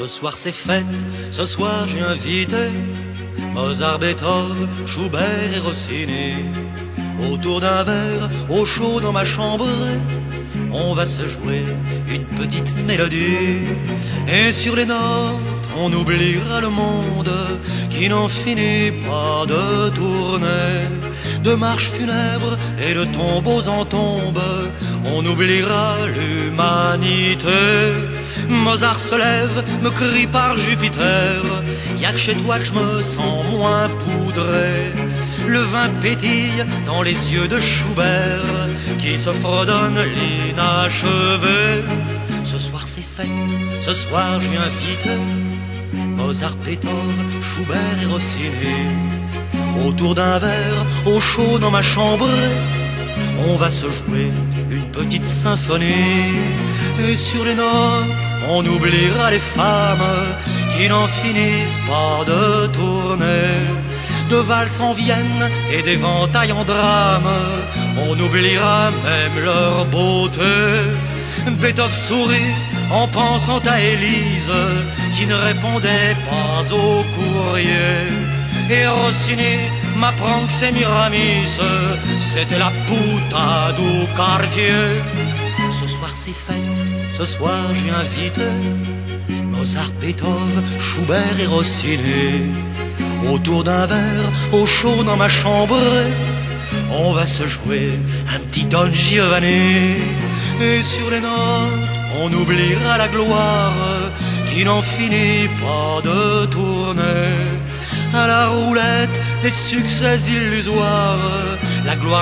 Ce soir c'est fête, ce soir j'ai invité Mozart, Beethoven, Schubert et Rossini. Autour d'un verre, au chaud dans ma chambre, on va se jouer une petite mélodie. Et sur les notes, on oubliera le monde qui n'en finit pas de tourner. De marches funèbres et de tombeaux en tombe, on oubliera l'humanité. Mozart se lève, me crie par Jupiter, y'a que chez toi que je me sens moins poudré. Le vin pétille dans les yeux de Schubert, qui se fredonne l'inachevé. Ce soir c'est fête, ce soir j'ai invité Mozart, Beethoven, Schubert et Rossini. Autour d'un verre, au chaud dans ma chambre, on va se jouer une petite symphonie. Et sur les notes, on oubliera les femmes qui n'en finissent pas de tourner. De valses en Vienne et d'éventails en drame, on oubliera même leur beauté. Beethoven sourit en pensant à Élise qui ne répondait pas au courrier. Et Rossini m'apprend que c'est Miramis, c'était la boutade au quartier. Ce soir c'est fête, ce soir j'ai invité Mozart, Beethoven, Schubert et Rossini. Autour d'un verre, au chaud dans ma chambre, on va se jouer un petit Don Giovanni. Et sur les notes, on oubliera la gloire qui n'en finit pas de tourner. À la roulette des succès illusoires, la gloire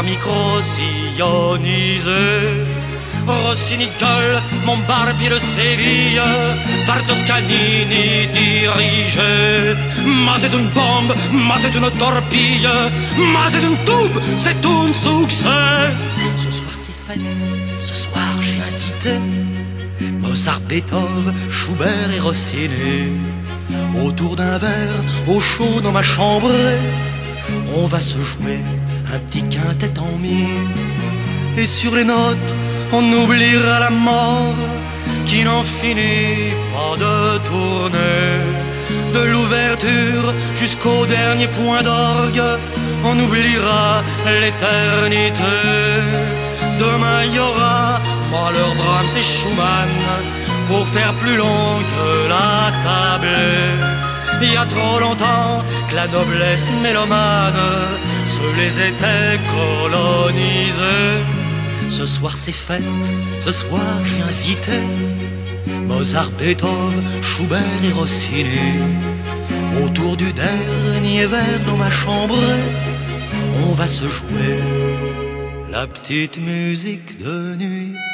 micro-sillonnisée. Rossini gueule, mon barbier de Séville, par Toscanini dirigé. Ma c'est une bombe, ma c'est une torpille, ma c'est une tube, c'est un succès. Ce soir c'est fête, ce soir j'ai invité Mozart, Beethoven, Schubert et Rossini. Autour d'un verre, au chaud dans ma chambre, on va se jouer un petit quintet en mi. Et sur les notes, on oubliera la mort qui n'en finit pas de tourner. De l'ouverture jusqu'au dernier point d'orgue, on oubliera l'éternité. Demain il y aura Mahler, Brahms et Schumann pour faire plus long que la tablée. Il y a trop longtemps que la noblesse mélomane se les était colonisée. Ce soir c'est fête, ce soir j'ai invité Mozart, Beethoven, Schubert et Rossini. Autour du dernier verre dans ma chambre, on va se jouer la petite musique de nuit.